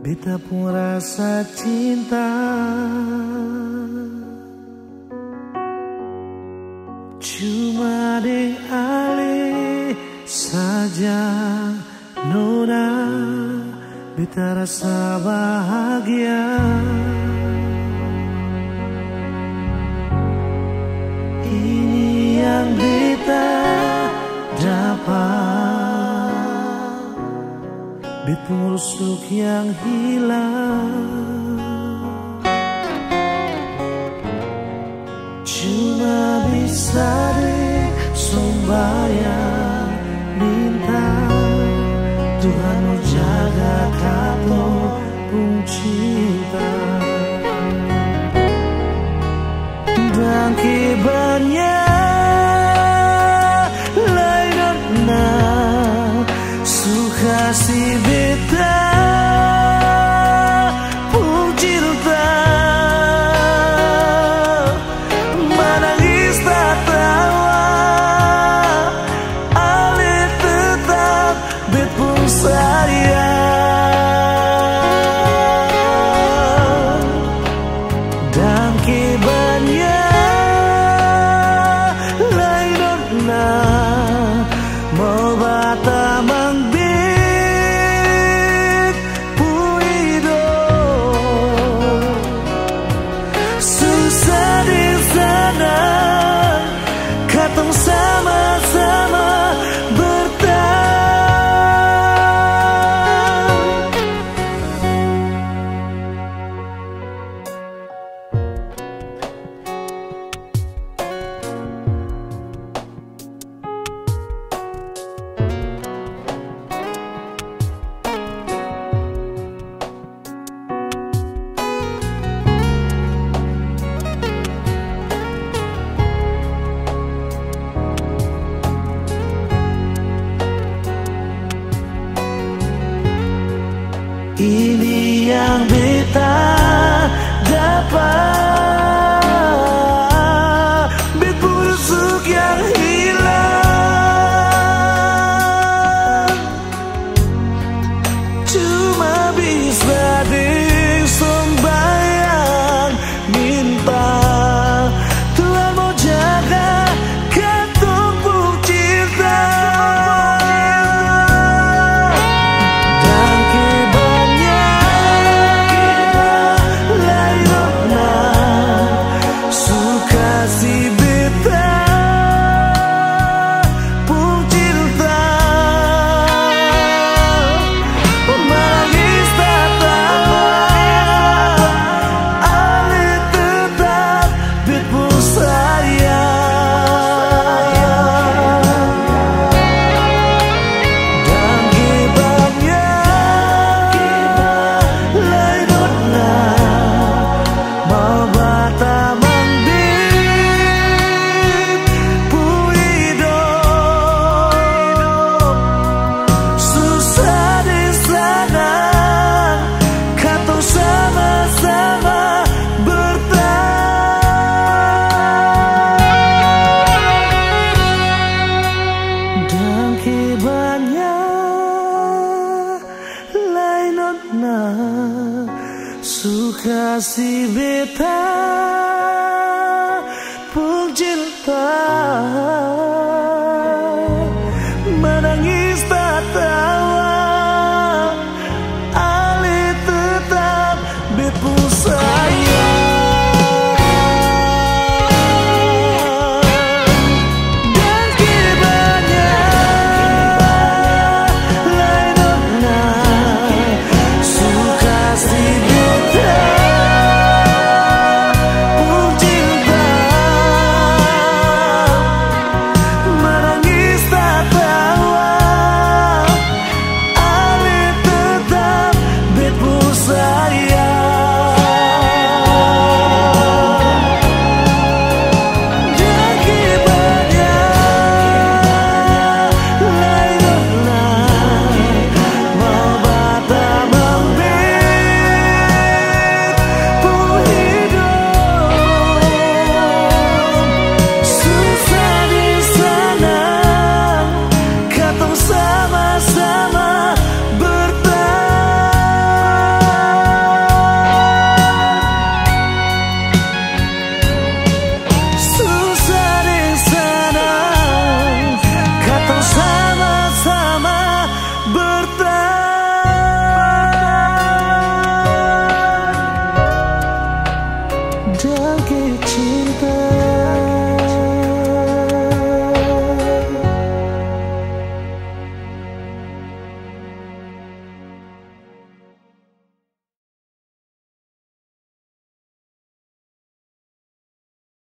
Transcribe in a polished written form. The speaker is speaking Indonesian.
beta pun rasa cinta. Cuma deng ale saja nona, beta rasa bahagia. Ini yang beta dapat, beta rusuk yang hilang. Cuma bisa deh sembahyang minta Tuhan mau jaga kamu pun cinta. Dan kibarnya lainnya suka si beta pun cinta. Menangis tak tawa, ale tetap bet pun sayang. Dan kibarnya mau bata mangbit puido, susah di sana katong sama-sama bertahan. Ini yang beta dapat, bet busuk yang hilang. Cuma bisa deng sembahyang minta Tuhan mau jaga katong pun cinta. Suka si beta pun cinta.